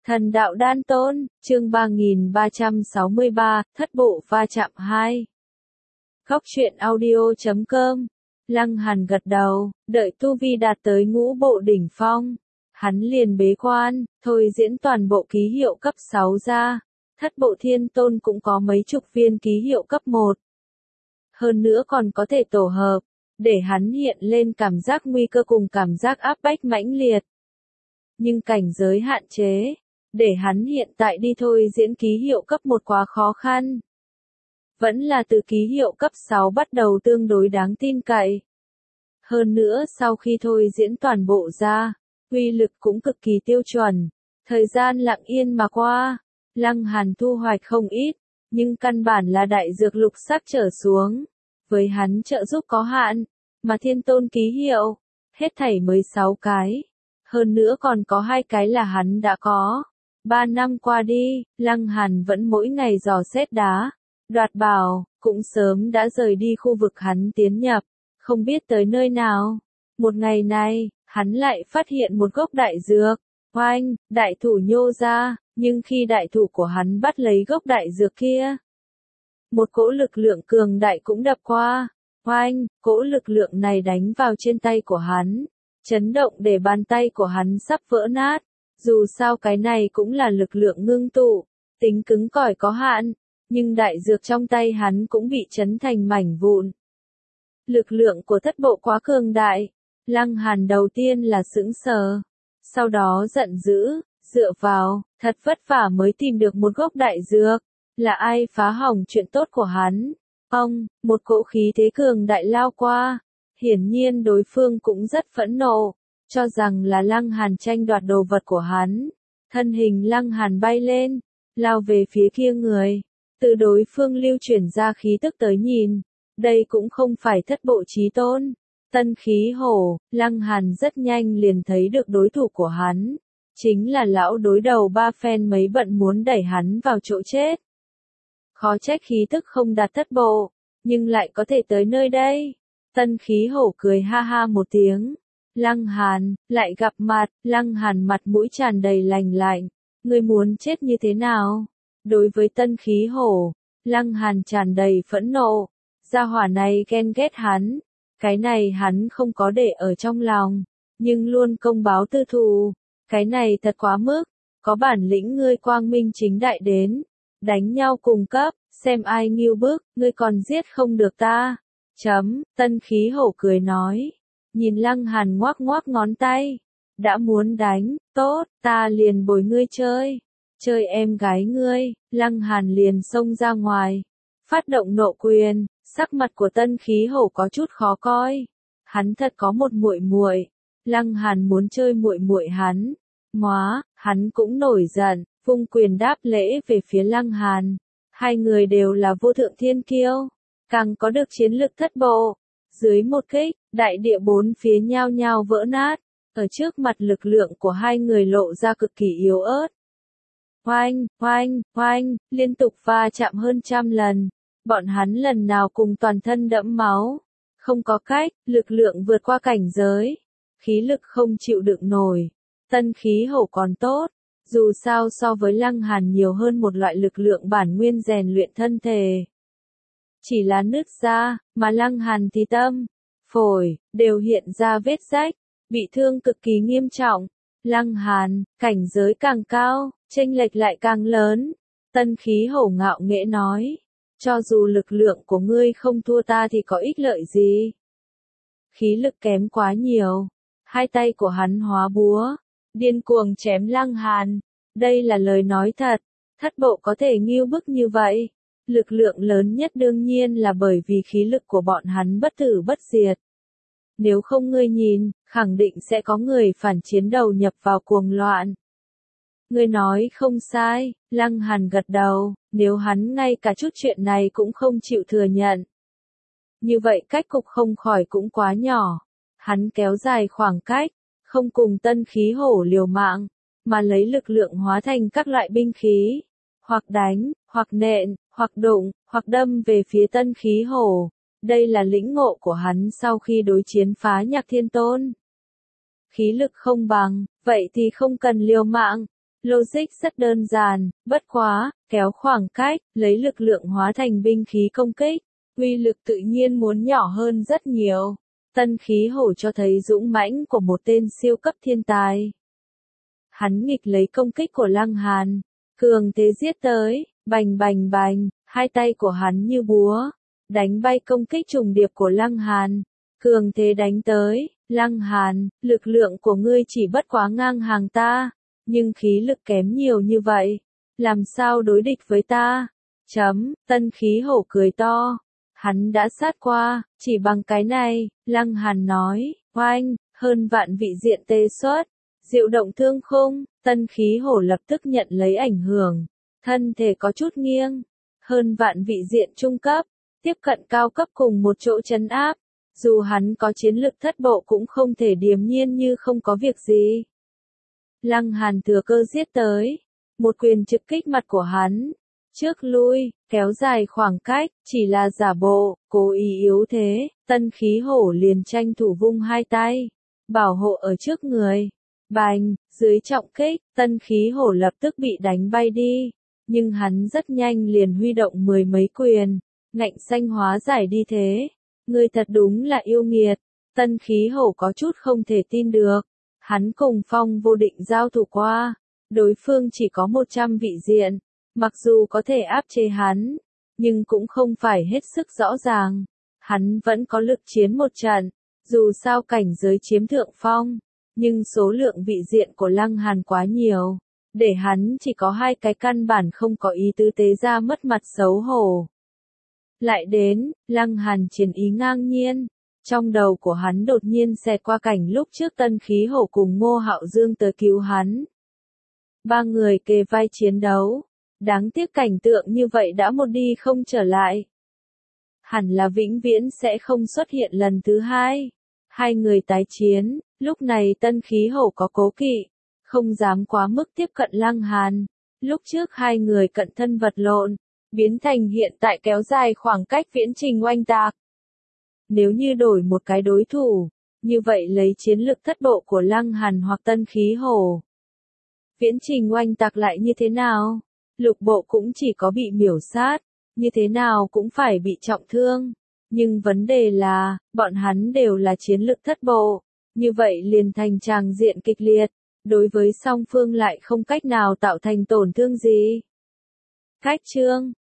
Thần đạo đan tôn, chương 3363, thất bộ va chạm 2. Góc truyện audio.com. Lăng Hàn gật đầu, đợi tu vi đạt tới ngũ bộ đỉnh phong. Hắn liền bế quan, thôi diễn toàn bộ ký hiệu cấp 6 ra. Thất bộ thiên tôn cũng có mấy chục viên ký hiệu cấp 1. Hơn nữa còn có thể tổ hợp, để hắn hiện lên cảm giác nguy cơ cùng cảm giác áp bách mãnh liệt. Nhưng cảnh giới hạn chế, để hắn hiện tại đi thôi diễn ký hiệu cấp 1 quá khó khăn. Vẫn là từ ký hiệu cấp 6 bắt đầu tương đối đáng tin cậy. Hơn nữa sau khi thôi diễn toàn bộ ra, uy lực cũng cực kỳ tiêu chuẩn. Thời gian lặng yên mà qua, Lăng Hàn thu hoạch không ít, nhưng căn bản là đại dược lục sắc trở xuống. Với hắn trợ giúp có hạn, mà thiên tôn ký hiệu, hết thảy mới 6 cái. Hơn nữa còn có 2 cái là hắn đã có. 3 năm qua đi, Lăng Hàn vẫn mỗi ngày dò xét đá, đoạt bảo, cũng sớm đã rời đi khu vực hắn tiến nhập, không biết tới nơi nào. Một ngày này, hắn lại phát hiện một gốc đại dược, oanh, đại thủ nhô ra, nhưng khi đại thủ của hắn bắt lấy gốc đại dược kia, một cỗ lực lượng cường đại cũng đập qua, oanh, cỗ lực lượng này đánh vào trên tay của hắn, chấn động để bàn tay của hắn sắp vỡ nát. Dù sao cái này cũng là lực lượng ngưng tụ, tính cứng cỏi có hạn, nhưng đại dược trong tay hắn cũng bị chấn thành mảnh vụn. Lực lượng của thất bộ quá cường đại, Lăng Hàn đầu tiên là sững sờ, sau đó giận dữ, dựa vào, thật vất vả mới tìm được một gốc đại dược, là ai phá hỏng chuyện tốt của hắn? Một cỗ khí thế cường đại lao qua, hiển nhiên đối phương cũng rất phẫn nộ. Cho rằng là Lăng Hàn tranh đoạt đồ vật của hắn. Thân hình Lăng Hàn bay lên, lao về phía kia người. Từ đối phương lưu chuyển ra khí tức tới nhìn. Đây cũng không phải thất bộ chí tôn. Tân khí hổ, Lăng Hàn rất nhanh liền thấy được đối thủ của hắn. Chính là lão đối đầu ba phen mấy bận muốn đẩy hắn vào chỗ chết. Khó trách khí tức không đạt thất bộ, nhưng lại có thể tới nơi đây. Tân khí hổ cười ha ha một tiếng. Lăng Hàn, lại gặp mặt, Lăng Hàn mặt mũi tràn đầy lành lạnh, ngươi muốn chết như thế nào? Đối với tân khí hổ, Lăng Hàn tràn đầy phẫn nộ, gia hỏa này ghen ghét hắn, cái này hắn không có để ở trong lòng, nhưng luôn công báo tư thù, cái này thật quá mức, có bản lĩnh ngươi quang minh chính đại đến, đánh nhau cùng cấp, xem ai nghêu bức, ngươi còn giết không được ta. Tân khí hổ cười nói. Nhìn Lăng Hàn ngoác ngoác ngón tay. Đã muốn đánh, tốt, ta liền bồi ngươi chơi. Chơi em gái ngươi, Lăng Hàn liền xông ra ngoài. Phát động nộ quyền, sắc mặt của tân khí hổ có chút khó coi. Hắn thật có một muội muội. Lăng Hàn muốn chơi muội muội hắn. Hắn cũng nổi giận, vung quyền đáp lễ về phía Lăng Hàn. Hai người đều là vô thượng thiên kiêu. Càng có được chiến lực thất bộ. Dưới một kích, đại địa bốn phía nhao nhao vỡ nát, ở trước mặt lực lượng của hai người lộ ra cực kỳ yếu ớt. Oanh, liên tục va chạm hơn 100 lần, bọn hắn lần nào cùng toàn thân đẫm máu. Không có cách, lực lượng vượt qua cảnh giới, khí lực không chịu đựng nổi. Tân khí hổ còn tốt, dù sao so với Lăng Hàn nhiều hơn một loại lực lượng bản nguyên rèn luyện thân thể. Chỉ là nứt ra, mà Lăng Hàn thì tâm, phổi, đều hiện ra vết rách, bị thương cực kỳ nghiêm trọng. Lăng Hàn, cảnh giới càng cao, chênh lệch lại càng lớn. Tân khí hổ ngạo nghễ nói, cho dù lực lượng của ngươi không thua ta thì có ích lợi gì? Khí lực kém quá nhiều. Hai tay của hắn hóa búa, điên cuồng chém Lăng Hàn. Đây là lời nói thật, thất bộ có thể nghêu bức như vậy. Lực lượng lớn nhất đương nhiên là bởi vì khí lực của bọn hắn bất tử bất diệt. Nếu không ngươi nhìn, khẳng định sẽ có người phản chiến đầu nhập vào cuồng loạn. Ngươi nói không sai, Lăng Hàn gật đầu, nếu hắn ngay cả chút chuyện này cũng không chịu thừa nhận. Như vậy cách cục không khỏi cũng quá nhỏ. Hắn kéo dài khoảng cách, không cùng tân khí hổ liều mạng, mà lấy lực lượng hóa thành các loại binh khí. Hoặc đánh, hoặc nện, hoặc đụng, hoặc đâm về phía tân khí hổ. Đây là lĩnh ngộ của hắn sau khi đối chiến phá nhạc thiên tôn. Khí lực không bằng, vậy thì không cần liều mạng. Logic rất đơn giản, bất quá, kéo khoảng cách, lấy lực lượng hóa thành binh khí công kích, uy lực tự nhiên muốn nhỏ hơn rất nhiều. Tân khí hổ cho thấy dũng mãnh của một tên siêu cấp thiên tài. Hắn nghịch lấy công kích của Lăng Hàn, cường thế giết tới, bành bành bành, hai tay của hắn như búa, đánh bay công kích trùng điệp của Lăng Hàn, cường thế đánh tới. Lăng Hàn, lực lượng của ngươi chỉ bất quá ngang hàng ta, nhưng khí lực kém nhiều như vậy, làm sao đối địch với ta? Tân khí hổ cười to. Hắn đã sát qua, chỉ bằng cái này, Lăng Hàn nói, oanh, hơn vạn vị diện tê xuất, diệu động thương khung, tân khí hổ lập tức nhận lấy ảnh hưởng, thân thể có chút nghiêng, hơn vạn vị diện trung cấp, tiếp cận cao cấp cùng một chỗ trấn áp, dù hắn có chiến lực thất bộ cũng không thể điềm nhiên như không có việc gì. Lăng Hàn thừa cơ giết tới, một quyền trực kích mặt của hắn, trước lui, kéo dài khoảng cách, chỉ là giả bộ, cố ý yếu thế, tân khí hổ liền tranh thủ vung hai tay, bảo hộ ở trước người. Bành, dưới trọng kích, tân khí hổ lập tức bị đánh bay đi, nhưng hắn rất nhanh liền huy động mười mấy quyền, ngạnh xanh hóa giải đi thế. Ngươi thật đúng là yêu nghiệt, tân khí hổ có chút không thể tin được. Hắn cùng Phong Vô Định giao thủ qua, đối phương chỉ có 100 vị diện, mặc dù có thể áp chế hắn, nhưng cũng không phải hết sức rõ ràng. Hắn vẫn có lực chiến một trận, dù sao cảnh giới chiếm thượng phong, nhưng số lượng vị diện của Lăng Hàn quá nhiều, để hắn chỉ có hai cái căn bản không có ý tứ tế ra mất mặt xấu hổ. Lại đến, Lăng Hàn chiến ý ngang nhiên, trong đầu của hắn đột nhiên xẹt qua cảnh lúc trước tân khí hổ cùng Ngô Hạo Dương tới cứu hắn. Ba người kề vai chiến đấu, đáng tiếc cảnh tượng như vậy đã một đi không trở lại. Hẳn là vĩnh viễn sẽ không xuất hiện lần thứ hai. Hai người tái chiến, lúc này tân khí hổ có cố kỵ, không dám quá mức tiếp cận Lăng Hàn. Lúc trước hai người cận thân vật lộn, biến thành hiện tại kéo dài khoảng cách viễn trình oanh tạc. Nếu như đổi một cái đối thủ, như vậy lấy chiến lực thất bộ của Lăng Hàn hoặc tân khí hổ, viễn trình oanh tạc lại như thế nào? Lục bộ cũng chỉ có bị miểu sát, như thế nào cũng phải bị trọng thương. Nhưng vấn đề là, bọn hắn đều là chiến lực thất bộ, như vậy liền thành tràng diện kịch liệt, đối với song phương lại không cách nào tạo thành tổn thương gì. Cách chương